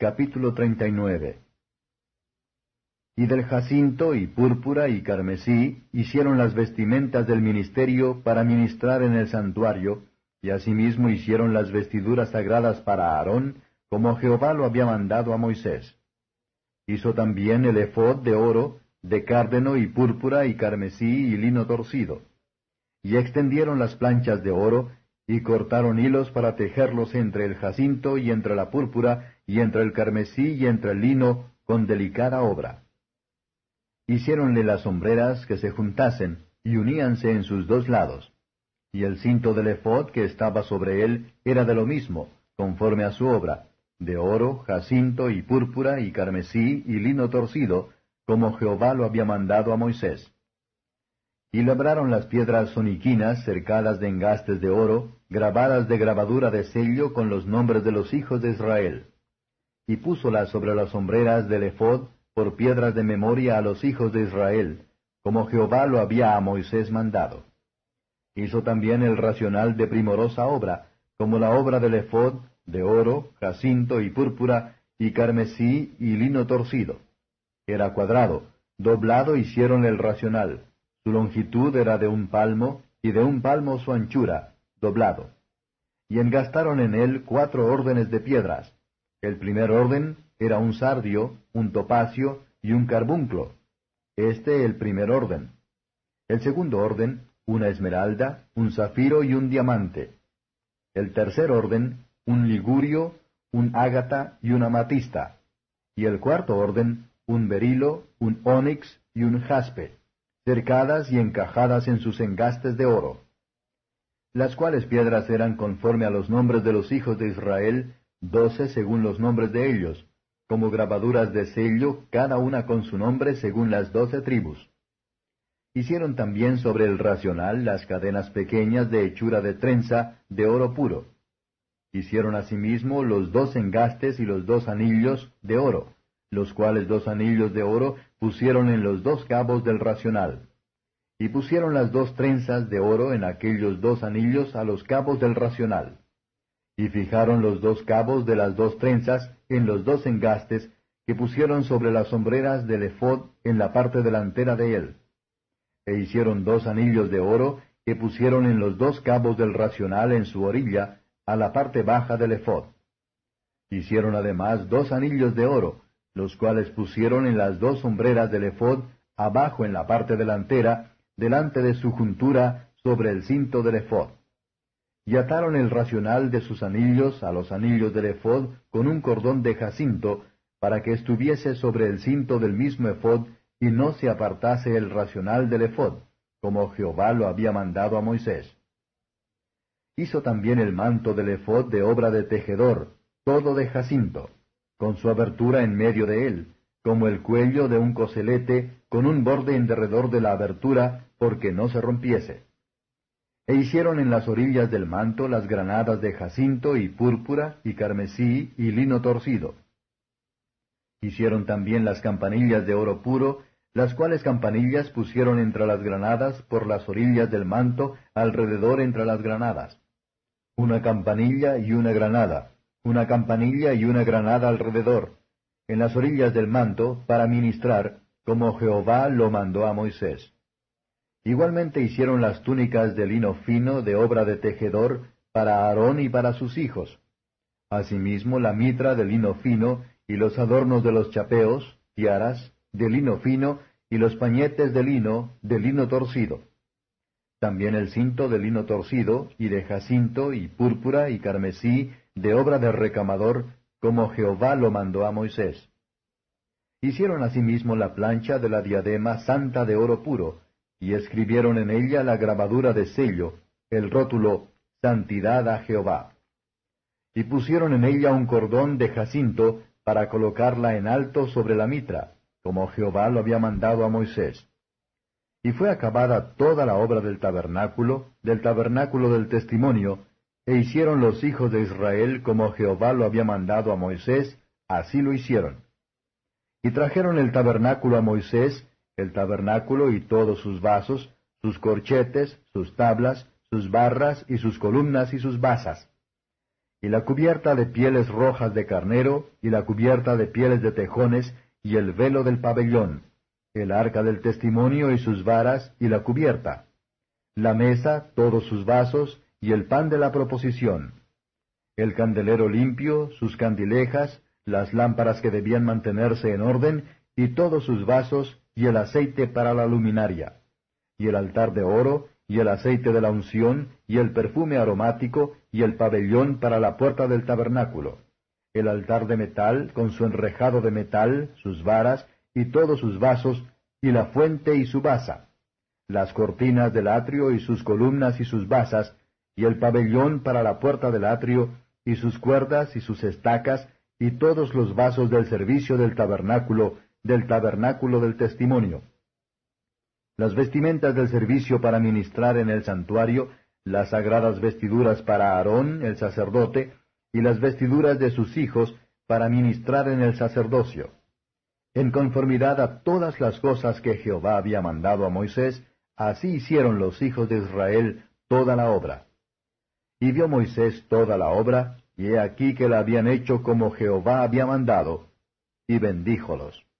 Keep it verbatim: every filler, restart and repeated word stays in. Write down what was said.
Capítulo treinta y nueve. Y del jacinto, y púrpura, y carmesí, hicieron las vestimentas del ministerio para ministrar en el santuario, y asimismo hicieron las vestiduras sagradas para Aarón, como Jehová lo había mandado a Moisés. Hizo también el ephod de oro, de cárdeno, y púrpura, y carmesí, y lino torcido. Y extendieron las planchas de oro, y cortaron hilos para tejerlos entre el jacinto, y entre la púrpura, y entre el carmesí, y entre el lino, con delicada obra. Hiciéronle las sombreras que se juntasen, y uníanse en sus dos lados. Y el cinto del ephod que estaba sobre él era de lo mismo, conforme a su obra, de oro, jacinto, y púrpura, y carmesí, y lino torcido, como Jehová lo había mandado a Moisés. Y labraron las piedras oniquinas cercadas de engastes de oro, grabadas de grabadura de sello con los nombres de los hijos de Israel. Y púsolas sobre las sombreras del ephod por piedras de memoria a los hijos de Israel, como Jehová lo había a Moisés mandado. Hizo también el racional de primorosa obra, como la obra del ephod, de oro, jacinto y púrpura, y carmesí y lino torcido. Era cuadrado, doblado hicieron el racional. Su longitud era de un palmo, y de un palmo su anchura, doblado. Y engastaron en él cuatro órdenes de piedras. El primer orden era un sardio, un topacio y un carbunclo. Este el primer orden. El segundo orden, una esmeralda, un zafiro y un diamante. El tercer orden, un ligurio, un ágata y una amatista. Y el cuarto orden, un berilo, un ónix y un jaspe, cercadas y encajadas en sus engastes de oro. Las cuales piedras eran conforme a los nombres de los hijos de Israel, doce según los nombres de ellos, como grabaduras de sello, cada una con su nombre según las doce tribus. Hicieron también sobre el racional las cadenas pequeñas de hechura de trenza, de oro puro. Hicieron asimismo los dos engastes y los dos anillos de oro, los cuales dos anillos de oro pusieron en los dos cabos del racional. Y pusieron las dos trenzas de oro en aquellos dos anillos a los cabos del racional. Y fijaron los dos cabos de las dos trenzas en los dos engastes que pusieron sobre las sombreras del ephod en la parte delantera de él. E hicieron dos anillos de oro que pusieron en los dos cabos del racional en su orilla, a la parte baja del ephod. Hicieron además dos anillos de oro, los cuales pusieron en las dos sombreras del ephod, abajo en la parte delantera, delante de su juntura, sobre el cinto del ephod. Y ataron el racional de sus anillos a los anillos del ephod con un cordón de jacinto, para que estuviese sobre el cinto del mismo ephod, y no se apartase el racional del ephod, como Jehová lo había mandado a Moisés. Hizo también el manto del ephod de obra de tejedor, todo de jacinto, con su abertura en medio de él, como el cuello de un coselete, con un borde en derredor de la abertura, porque no se rompiese. E hicieron en las orillas del manto las granadas de jacinto y púrpura y carmesí y lino torcido. Hicieron también las campanillas de oro puro, las cuales campanillas pusieron entre las granadas por las orillas del manto, alrededor entre las granadas. Una campanilla y una granada, una campanilla y una granada alrededor, en las orillas del manto, para ministrar, como Jehová lo mandó a Moisés. Igualmente hicieron las túnicas de lino fino de obra de tejedor, para Aarón y para sus hijos. Asimismo la mitra de lino fino, y los adornos de los chapeos, tiaras, de lino fino, y los pañetes de lino, de lino torcido. También el cinto de lino torcido, y de jacinto, y púrpura, y carmesí, de obra de recamador, como Jehová lo mandó a Moisés. Hicieron asimismo la plancha de la diadema santa de oro puro, y escribieron en ella la grabadura de sello, el rótulo, Santidad a Jehová. Y pusieron en ella un cordón de jacinto, para colocarla en alto sobre la mitra, como Jehová lo había mandado a Moisés. Y fue acabada toda la obra del tabernáculo, del tabernáculo del testimonio, e hicieron los hijos de Israel como Jehová lo había mandado a Moisés, así lo hicieron. Y trajeron el tabernáculo a Moisés, el tabernáculo y todos sus vasos, sus corchetes, sus tablas, sus barras y sus columnas y sus basas. y la cubierta de pieles rojas de carnero, y la cubierta de pieles de tejones, y el velo del pabellón, el arca del testimonio y sus varas, y la cubierta, la mesa, todos sus vasos, y el pan de la proposición, el candelero limpio, sus candilejas, las lámparas que debían mantenerse en orden, y todos sus vasos, y el aceite para la luminaria, y el altar de oro, y el aceite de la unción, y el perfume aromático, y el pabellón para la puerta del tabernáculo, el altar de metal, con su enrejado de metal, sus varas, y todos sus vasos, y la fuente y su basa, las cortinas del atrio y sus columnas y sus basas, y el pabellón para la puerta del atrio, y sus cuerdas y sus estacas, y todos los vasos del servicio del tabernáculo, del tabernáculo del testimonio. Las vestimentas del servicio para ministrar en el santuario, las sagradas vestiduras para Aarón, el sacerdote, y las vestiduras de sus hijos para ministrar en el sacerdocio. En conformidad a todas las cosas que Jehová había mandado a Moisés, así hicieron los hijos de Israel toda la obra. Y vio Moisés toda la obra, y he aquí que la habían hecho como Jehová había mandado, y bendíjolos.